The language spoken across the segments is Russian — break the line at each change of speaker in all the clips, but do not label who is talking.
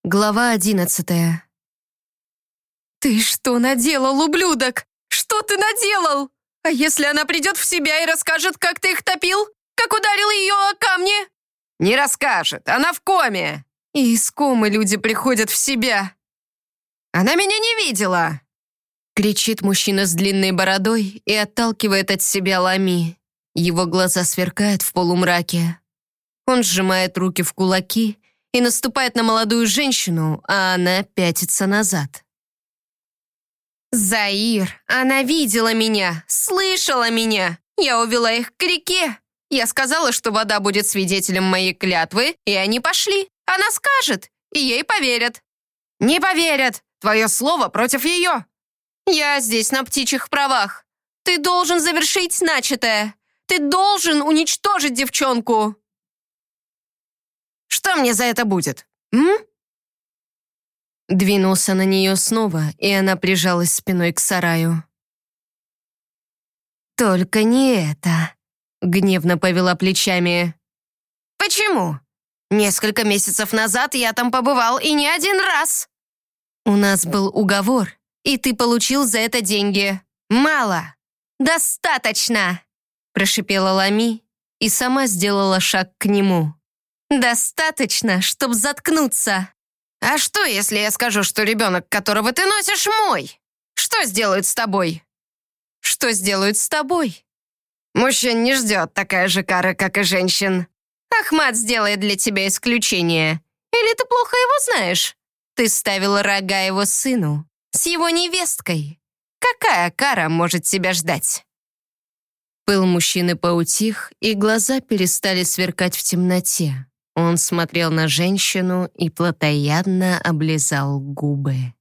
Глава 11.
«Ты что наделал, ублюдок? Что ты наделал? А если она придет в себя и расскажет, как ты их топил? Как ударил ее о камни?»
«Не расскажет, она в коме!»
И из комы люди приходят в себя.
«Она меня не видела!»
Кричит мужчина с длинной бородой и отталкивает от себя Лами. Его глаза сверкают в полумраке. Он сжимает руки в кулаки и наступает на молодую женщину, а она пятится назад. «Заир, она видела меня, слышала меня. Я увела их к реке. Я сказала, что вода будет свидетелем моей клятвы, и они пошли. Она скажет, и ей поверят».
«Не поверят! Твое слово против ее!»
«Я здесь на птичьих правах. Ты должен завершить начатое. Ты должен уничтожить девчонку».
«Что мне за это будет,
Двинулся на нее снова, и она прижалась спиной к сараю. «Только не это», — гневно повела плечами.
«Почему? Несколько месяцев назад я там побывал и не один раз».
«У нас был уговор, и ты получил за это деньги».
«Мало».
«Достаточно», — прошипела Лами и сама сделала шаг к нему. «Достаточно, чтоб заткнуться».
«А что, если я скажу, что ребенок, которого ты носишь, мой? Что сделают с тобой?»
«Что сделают с тобой?»
«Мужчин не ждет такая же кара, как и женщин».
«Ахмат сделает для тебя исключение. Или ты плохо его знаешь? Ты ставил рога его сыну с его невесткой. Какая кара может тебя ждать?» Пыл мужчины поутих, и глаза перестали сверкать в темноте. Он смотрел на женщину и плотоядно облизал губы.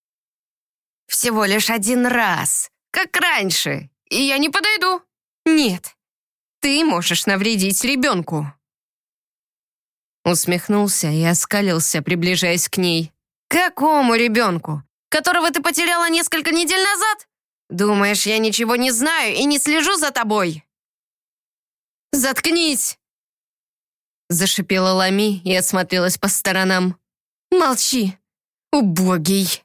«Всего лишь один раз, как раньше, и я не подойду».
«Нет, ты можешь навредить ребенку». Усмехнулся и оскалился, приближаясь к ней.
«Какому ребенку? Которого ты потеряла несколько недель назад? Думаешь, я ничего не знаю и не слежу за тобой?»
«Заткнись!» Зашипела Лами и осмотрелась по сторонам. «Молчи, убогий!»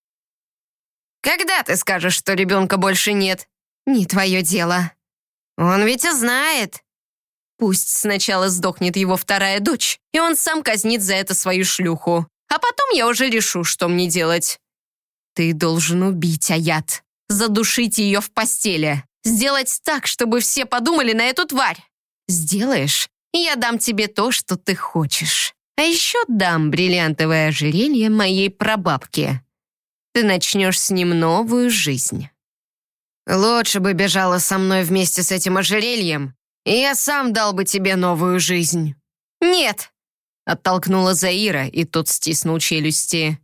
«Когда ты скажешь, что ребенка больше нет?»
«Не твое дело».
«Он ведь и знает».
«Пусть сначала сдохнет его вторая дочь, и он сам казнит за это свою шлюху. А потом я уже решу, что мне делать. Ты должен убить Аят, задушить ее в постели, сделать так, чтобы все подумали на эту тварь. Сделаешь, и я дам тебе то, что ты хочешь. А еще дам бриллиантовое ожерелье моей прабабки. Ты начнешь с ним новую жизнь».
«Лучше бы бежала со мной вместе с этим ожерельем, и я сам дал бы тебе новую жизнь».
«Нет!» — оттолкнула Заира, и тот стиснул челюсти.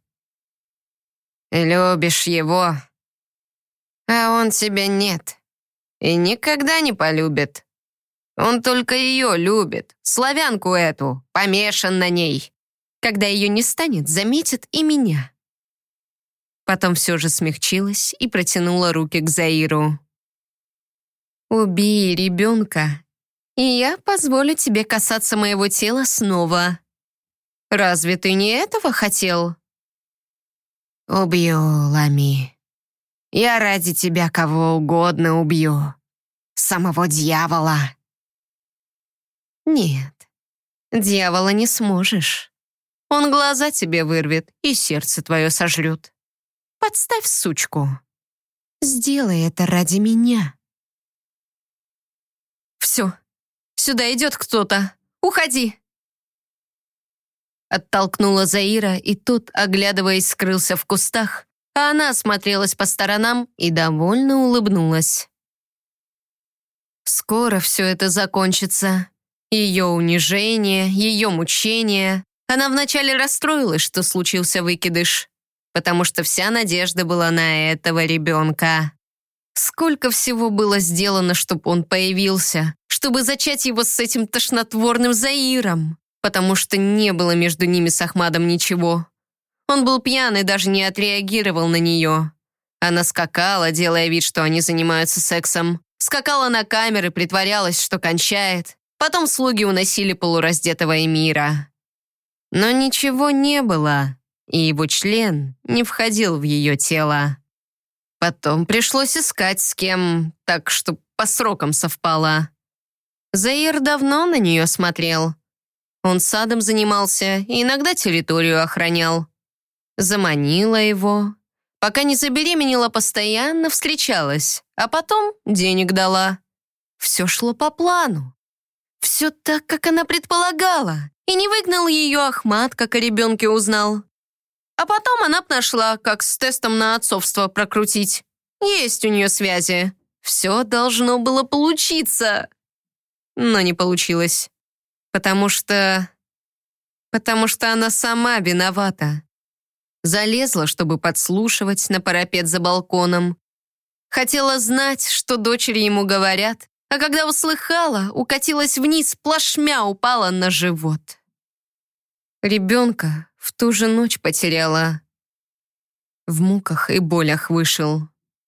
«Любишь его, а он тебя нет и никогда не полюбит. Он только ее любит, славянку эту, помешан на ней.
Когда ее не станет, заметит и меня». Потом все же смягчилась и протянула руки к Заиру. «Убей ребенка, и я позволю тебе касаться моего тела снова. Разве ты не этого хотел?»
«Убью, Лами. Я ради тебя кого угодно убью. Самого дьявола».
«Нет, дьявола не сможешь. Он глаза тебе вырвет и сердце твое сожрет. Подставь сучку. Сделай это ради меня». «Все, сюда идет кто-то. Уходи!» Оттолкнула Заира, и тот, оглядываясь, скрылся в кустах, а она осмотрелась по сторонам и довольно улыбнулась. Скоро все это закончится. Ее унижение, ее мучение. Она вначале расстроилась, что случился выкидыш, потому что вся надежда была на этого ребенка. Сколько всего было сделано, чтобы он появился, чтобы зачать его с этим тошнотворным Заиром, потому что не было между ними с Ахмадом ничего. Он был пьян и даже не отреагировал на нее. Она скакала, делая вид, что они занимаются сексом. Скакала на камеры, притворялась, что кончает. Потом слуги уносили полураздетого эмира. Но ничего не было. и его член не входил в ее тело. Потом пришлось искать с кем, так, чтоб по срокам совпало. Заир давно на нее смотрел. Он садом занимался и иногда территорию охранял. Заманила его. Пока не забеременела, постоянно встречалась, а потом денег дала. Все шло по плану. Все так, как она предполагала. И не выгнал ее Ахмат, как о ребенке узнал. А потом она б нашла, как с тестом на отцовство прокрутить. Есть у нее связи. Все должно было получиться. Но не получилось. Потому что она сама виновата. Залезла, чтобы подслушивать на парапет за балконом. Хотела знать, что дочери ему говорят, а когда услыхала, укатилась вниз, плашмя упала на живот. Ребенка в ту же ночь потеряла. В муках и болях вышел.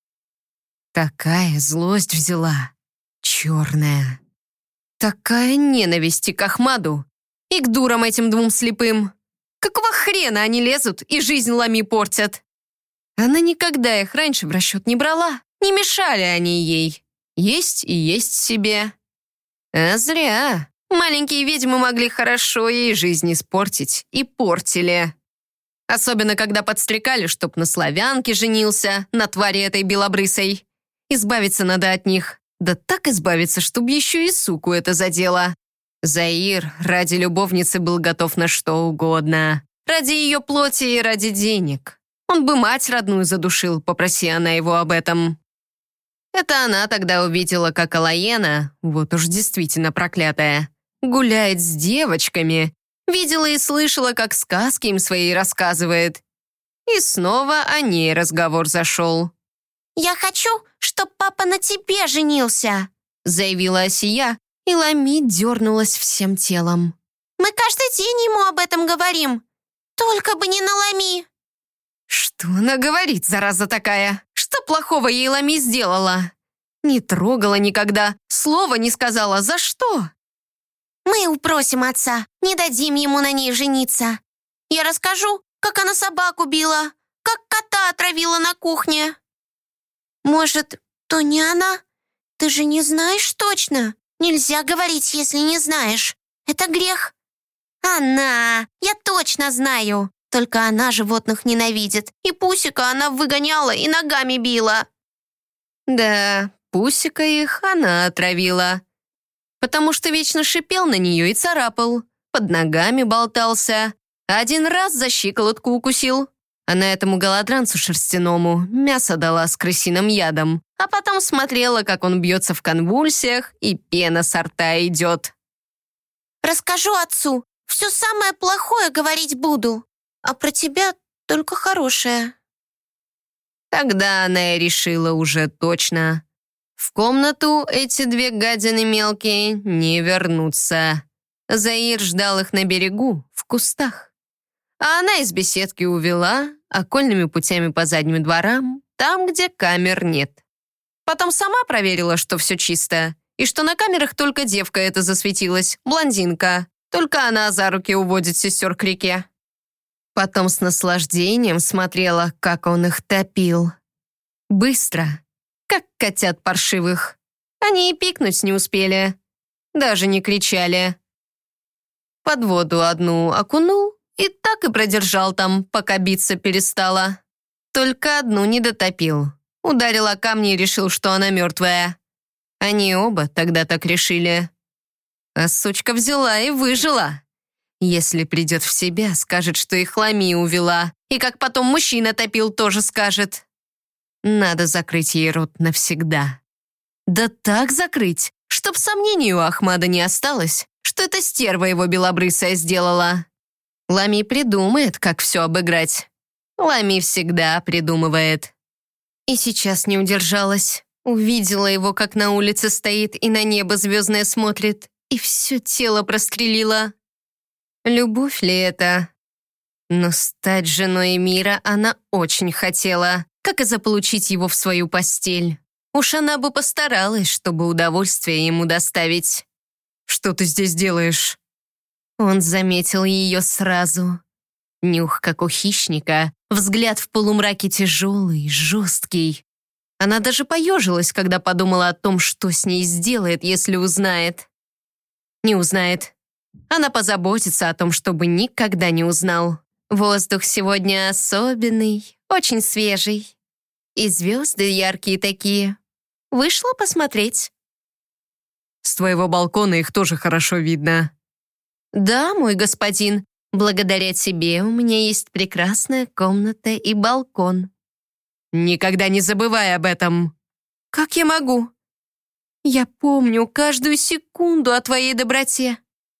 Такая злость взяла, черная. Такая ненависть к Ахмаду и к дурам этим двум слепым. Какого хрена они лезут и жизнь Лами портят? Она никогда их раньше в расчет не брала. Не мешали они ей. Есть и есть себе. А зря. Маленькие ведьмы могли хорошо ей жизнь испортить. И портили. Особенно, когда подстрекали, чтоб на славянке женился, на твари этой белобрысой. Избавиться надо от них. Да так избавиться, чтоб еще и суку это задело. Заир ради любовницы был готов на что угодно. Ради ее плоти и ради денег. Он бы мать родную задушил, попроси она его об этом. Это она тогда увидела, как Алаена, вот уж действительно проклятая, гуляет с девочками. Видела и слышала, как сказки им свои рассказывает. И снова о ней разговор зашел.
«Я хочу, чтоб папа на тебе женился»,
заявила Асия, и Лами дернулась всем телом.
«Мы каждый день ему об этом говорим. Только бы не на Лами».
Что она говорит, зараза такая? Что плохого ей Лами сделала? Не трогала никогда, слова не сказала. За что?
«Мы упросим отца, не дадим ему на ней жениться. Я расскажу, как она собаку била, как кота отравила на кухне». «Может, то не она? Ты же не знаешь точно. Нельзя говорить, если не знаешь. Это грех». «Она! Я точно знаю. Только она животных ненавидит. И Пусика она выгоняла и ногами била».
Да, Пусика их она отравила. Потому что вечно шипел на нее и царапал. Под ногами болтался. Один раз за щиколотку укусил. Она этому голодранцу шерстяному мясо дала с крысиным ядом, а потом смотрела, как он бьется в конвульсиях, и пена со рта идет.
«Расскажу отцу. Все самое плохое говорить буду. А про тебя только хорошее».
Тогда она и решила уже точно. В комнату эти две гадины мелкие не вернутся. Заир ждал их на берегу, в кустах. А она из беседки увела окольными путями по задним дворам, там, где камер нет. Потом сама проверила, что все чисто, и что на камерах только девка эта засветилась, блондинка. Только она за руки уводит сестер к реке. Потом с наслаждением смотрела, как он их топил. Быстро, как котят паршивых. Они и пикнуть не успели, даже не кричали. Под воду одну окунул, и так и продержал там, пока биться перестала. Только одну не дотопил. Ударил о камни и решил, что она мертвая. Они оба тогда так решили. А сучка взяла и выжила. Если придет в себя, скажет, что их Лами увела. И как потом мужчина топил, тоже скажет. Надо закрыть ей рот навсегда. Да так закрыть, чтоб сомнений у Ахмада не осталось, что эта стерва его белобрысая сделала. Лами придумает, как все обыграть. Лами всегда придумывает. И сейчас не удержалась. Увидела его, как на улице стоит и на небо звездное смотрит, и все тело прострелила. Любовь ли это? Но стать женой Эмира она очень хотела, как и заполучить его в свою постель. Уж она бы постаралась, чтобы удовольствие ему доставить. «Что ты здесь делаешь?» Он заметил ее сразу. Нюх, как у хищника, взгляд в полумраке тяжелый, жесткий. Она даже поежилась, когда подумала о том, что с ней сделает, если узнает. Не узнает. Она позаботится о том, чтобы никогда не узнал. Воздух сегодня особенный, очень свежий. И звезды яркие такие. Вышла посмотреть.
С твоего балкона их тоже хорошо видно.
Да, мой господин, благодаря тебе у меня есть прекрасная комната и балкон.
Никогда не забывай об этом.
Как я могу? Я помню каждую секунду о твоей доброте.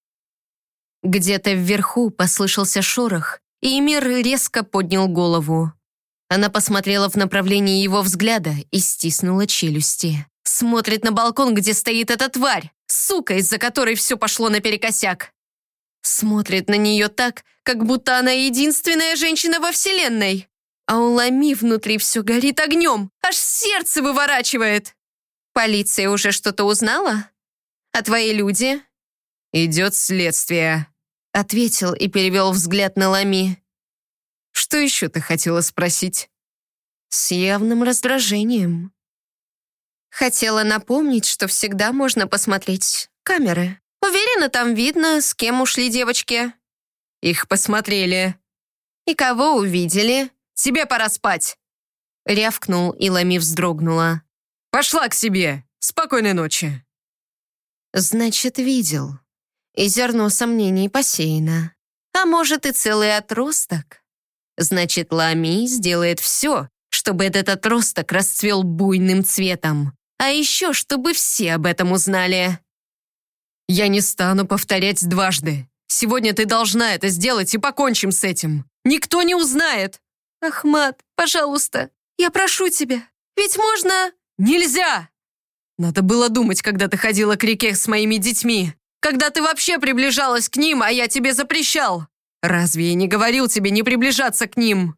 Где-то вверху послышался шорох, и Эмир резко поднял голову. Она посмотрела в направлении его взгляда и стиснула челюсти. Смотрит на балкон, где стоит эта тварь, сука, из-за которой все пошло наперекосяк. Смотрит на нее так, как будто она единственная женщина во вселенной. А у Лами внутри все горит огнем, аж сердце выворачивает. Полиция уже что-то узнала? А твои люди?
Идет следствие.
Ответил и перевел взгляд на Лами.
Что еще ты хотела спросить?
С явным раздражением. Хотела напомнить, что всегда можно посмотреть камеры. Уверена, там видно, с кем ушли девочки.
Их посмотрели.
И кого увидели?
Тебе пора спать.
Рявкнул, и Лами вздрогнула.
Пошла к себе. Спокойной ночи.
Значит, видел. И зерно сомнений посеяно. А может, и целый отросток. Значит, Лами сделает все, чтобы этот отросток расцвел буйным цветом. А еще, чтобы все об этом узнали.
Я не стану повторять дважды. Сегодня ты должна это сделать, и покончим с этим. Никто не узнает.
Ахмад, пожалуйста, я прошу тебя. Ведь можно...
Нельзя! Надо было думать, когда ты ходила к реке с моими детьми. Когда ты вообще приближалась к ним, а я тебе запрещал. Разве я не говорил тебе не приближаться к ним?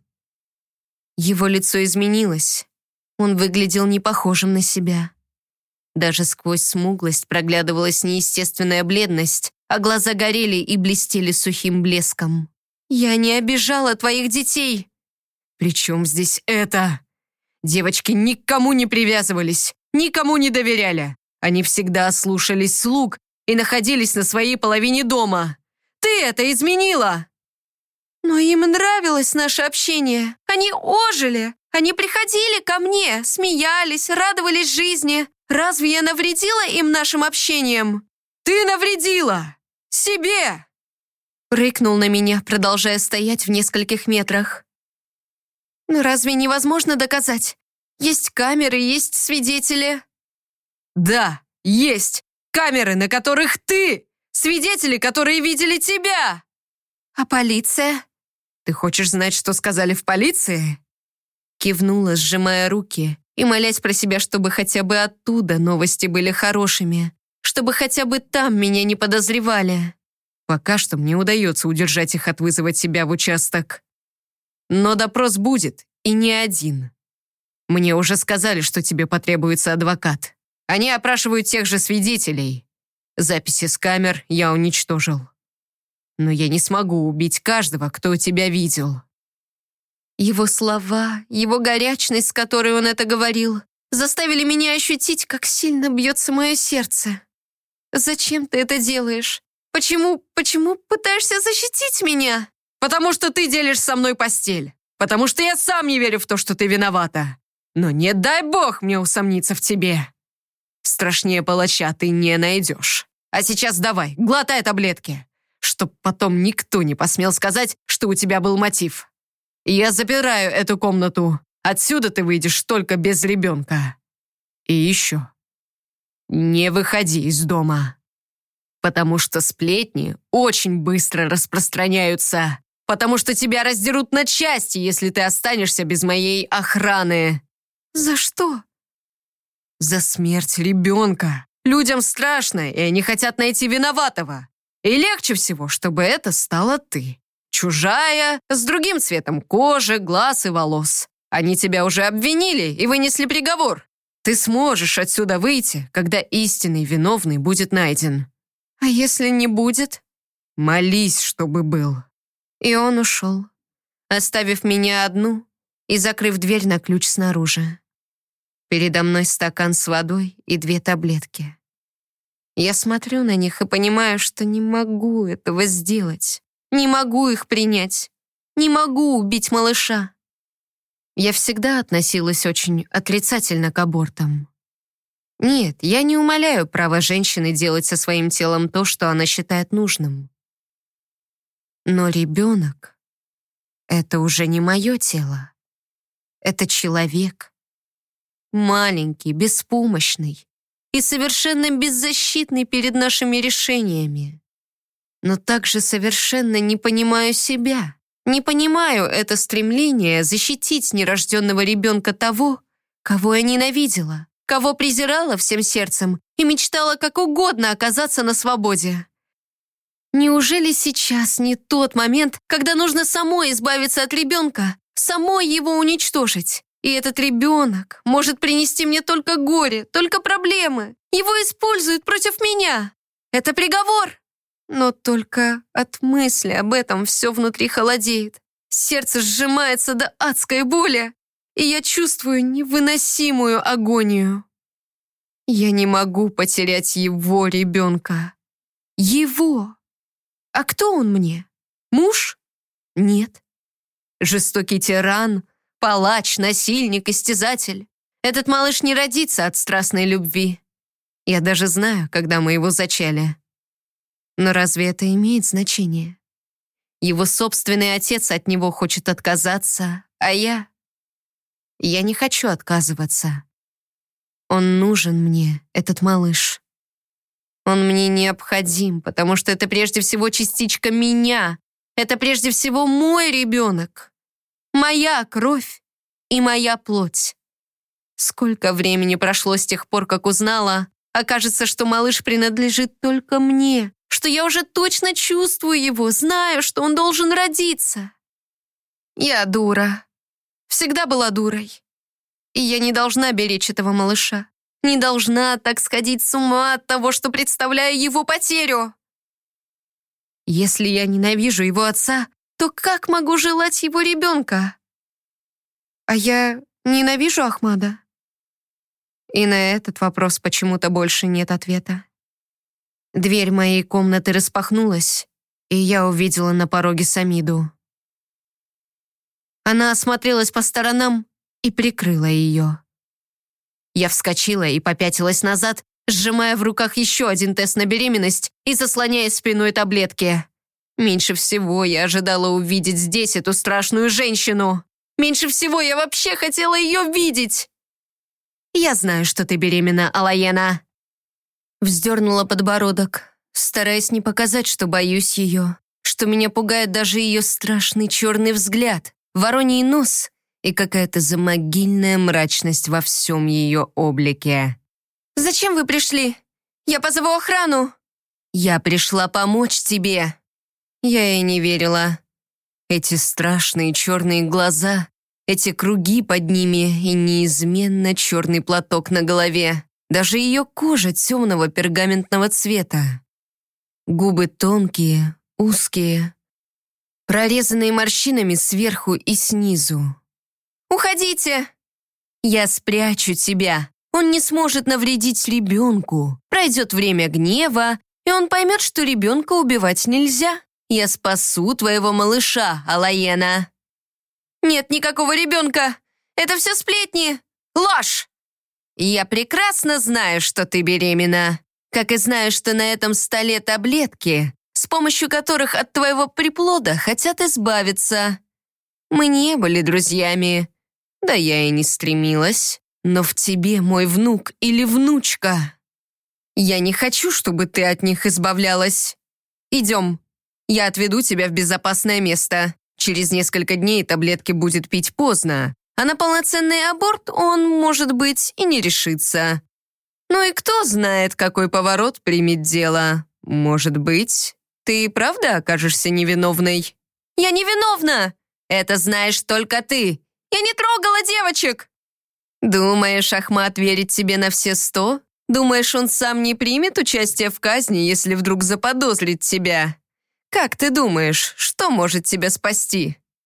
Его лицо изменилось. Он выглядел не похожим на себя. Даже сквозь смуглость проглядывалась неестественная бледность, а глаза горели и блестели сухим блеском. «Я не обижала твоих детей!»
«При чем здесь это?» Девочки никому не привязывались, никому не доверяли. Они всегда слушались слуг и находились на своей половине дома. Ты это изменила!»
«Но им нравилось наше общение. Они ожили. Они приходили ко мне, смеялись, радовались жизни. Разве я навредила им нашим общением?»
«Ты навредила! Себе!»
Рыкнул на меня, продолжая стоять в нескольких метрах. «Но разве невозможно доказать? Есть камеры, есть свидетели».
«Да, есть! Камеры, на которых ты! Свидетели, которые видели тебя!»
«А полиция?»
«Ты хочешь знать, что сказали в полиции?»
Кивнула, сжимая руки и молясь про себя, чтобы хотя бы оттуда новости были хорошими, чтобы хотя бы там меня не подозревали.
Пока что мне удается удержать их от вызова тебя в участок. Но допрос будет, и не один. Мне уже сказали, что тебе потребуется адвокат. Они опрашивают тех же свидетелей. Записи с камер я уничтожил. Но я не смогу убить каждого, кто тебя видел».
Его слова, его горячность, с которой он это говорил, заставили меня ощутить, как сильно бьется мое сердце. «Зачем ты это делаешь? Почему пытаешься защитить меня?»
«Потому что ты делишь со мной постель. Потому что я сам не верю в то, что ты виновата. Но не дай бог мне усомниться в тебе. Страшнее палача ты не найдешь. А сейчас давай, глотай таблетки, чтоб потом никто не посмел сказать, что у тебя был мотив. Я запираю эту комнату. Отсюда ты выйдешь только без ребенка. И еще. Не выходи из дома. Потому что сплетни очень быстро распространяются. Потому что тебя раздерут на части, если ты останешься без моей охраны».
«За что?»
«За смерть ребенка. Людям страшно, и они хотят найти виноватого. И легче всего, чтобы это стала ты. Чужая, с другим цветом кожи, глаз и волос. Они тебя уже обвинили и вынесли приговор. Ты сможешь отсюда выйти, когда истинный виновный будет найден».
«А если не будет?»
«Молись, чтобы был».
И он ушел, оставив меня одну и закрыв дверь на ключ снаружи. Передо мной стакан с водой и 2 таблетки. Я смотрю на них и понимаю, что не могу этого сделать. Не могу их принять. Не могу убить малыша. Я всегда относилась очень отрицательно к абортам. Нет, я не умаляю права женщины делать со своим телом то, что она считает нужным. Но ребенок — это уже не мое тело. Это человек. Маленький, беспомощный и совершенно беззащитный перед нашими решениями. Но также совершенно не понимаю себя. Не понимаю это стремление защитить нерожденного ребенка того, кого я ненавидела, кого презирала всем сердцем и мечтала как угодно оказаться на свободе. Неужели сейчас не тот момент, когда нужно самой избавиться от ребенка, самой его уничтожить? И этот ребенок может принести мне только горе, только проблемы. Его используют против меня. Это приговор. Но только от мысли об этом все внутри холодеет. Сердце сжимается до адской боли, и я чувствую невыносимую агонию. Я не могу потерять его ребенка. Его. А кто он мне? Муж? Нет. Жестокий тиран, палач, насильник, истязатель. Этот малыш не родится от страстной любви. Я даже знаю, когда мы его зачали. Но разве это имеет значение? Его собственный отец от него хочет отказаться, а я не хочу отказываться. Он нужен мне, этот малыш. Он мне необходим, потому что это прежде всего частичка меня. Это прежде всего мой ребенок. Моя кровь и моя плоть. Сколько времени прошло с тех пор, как узнала, окажется, что малыш принадлежит только мне, что я уже точно чувствую его, знаю, что он должен родиться. Я дура. Всегда была дурой. И я не должна беречь этого малыша. Не должна так сходить с ума от того, что представляю его потерю. Если я ненавижу его отца, то как могу желать его ребенка? А я ненавижу Ахмада? И на этот вопрос почему-то больше нет ответа. Дверь моей комнаты распахнулась, и я увидела на пороге Самиду. Она осмотрелась по сторонам и прикрыла ее. Я вскочила и попятилась назад, сжимая в руках еще один тест на беременность и заслоняя спиной таблетки. Меньше всего я ожидала увидеть здесь эту страшную женщину. Меньше всего я вообще хотела ее видеть. «Я знаю, что ты беременна, Алаена». Вздернула подбородок, стараясь не показать, что боюсь ее, что меня пугает даже ее страшный черный взгляд, вороний нос и какая-то замогильная мрачность во всем ее облике. «Зачем вы пришли? Я позову охрану». «Я пришла помочь тебе». Я ей не верила. Эти страшные черные глаза, эти круги под ними и неизменно черный платок на голове. Даже ее кожа темного пергаментного цвета. Губы тонкие, узкие, прорезанные морщинами сверху и снизу. «Уходите!» «Я спрячу тебя. Он не сможет навредить ребенку. Пройдет время гнева, и он поймет, что ребенка убивать нельзя. Я спасу твоего малыша, Алаена». «Нет никакого ребенка! Это все сплетни! Ложь!» «Я прекрасно знаю, что ты беременна, как и знаю, что на этом столе таблетки, с помощью которых от твоего приплода хотят избавиться. Мы не были друзьями, да я и не стремилась, но в тебе мой внук или внучка. Я не хочу, чтобы ты от них избавлялась. Идем, я отведу тебя в безопасное место. Через несколько дней таблетки будет пить поздно, а на полноценный аборт он, может быть, и не решится. Ну и кто знает, какой поворот примет дело. Может быть, ты и правда окажешься невиновной?» «Я невиновна! Это знаешь только ты! Я не трогала девочек!» «Думаешь, Ахмад верит тебе на все 100? Думаешь, он сам не примет участие в казни, если вдруг заподозрит тебя? Как ты думаешь, что может тебя спасти?»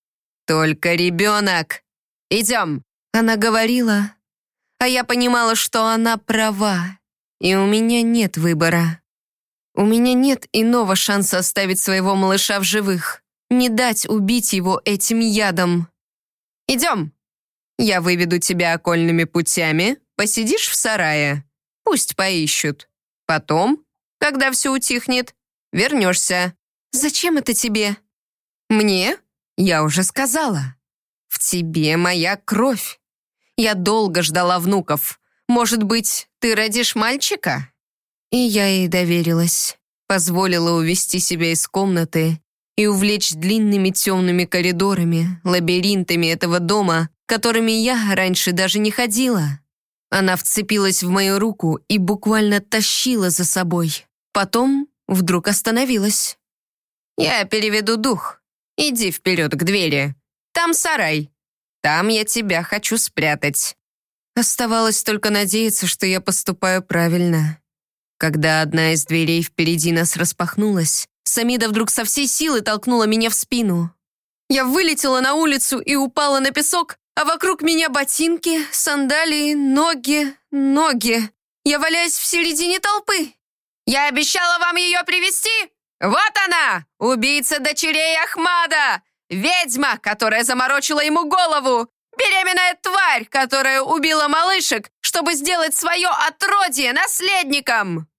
Только ребенок. Идем.
Она говорила, а я понимала, что она права, и у меня нет выбора. У меня нет иного шанса оставить своего малыша в живых, не дать убить его этим ядом. Идем. Я выведу тебя окольными путями, посидишь в сарае. Пусть поищут. Потом, когда все утихнет, вернешься. Зачем это тебе? Мне? Я уже сказала. В тебе моя кровь. Я долго ждала внуков. Может быть, ты родишь мальчика? И я ей доверилась. Позволила увести себя из комнаты и увлечь длинными темными коридорами, лабиринтами этого дома, которыми я раньше даже не ходила. Она вцепилась в мою руку и буквально тащила за собой. Потом вдруг остановилась. «Я переведу дух. Иди вперед к двери. Там сарай. Там я тебя хочу спрятать». Оставалось только надеяться, что я поступаю правильно. Когда одна из дверей впереди нас распахнулась, Самида вдруг со всей силы толкнула меня в спину. Я вылетела на улицу и упала на песок, а вокруг меня ботинки, сандалии, ноги. Я валяюсь в середине толпы. «Я обещала вам ее привести! Вот она, убийца дочерей Ахмада! Ведьма, которая заморочила ему голову! Беременная тварь, которая убила малышек, чтобы сделать свое отродье наследником!»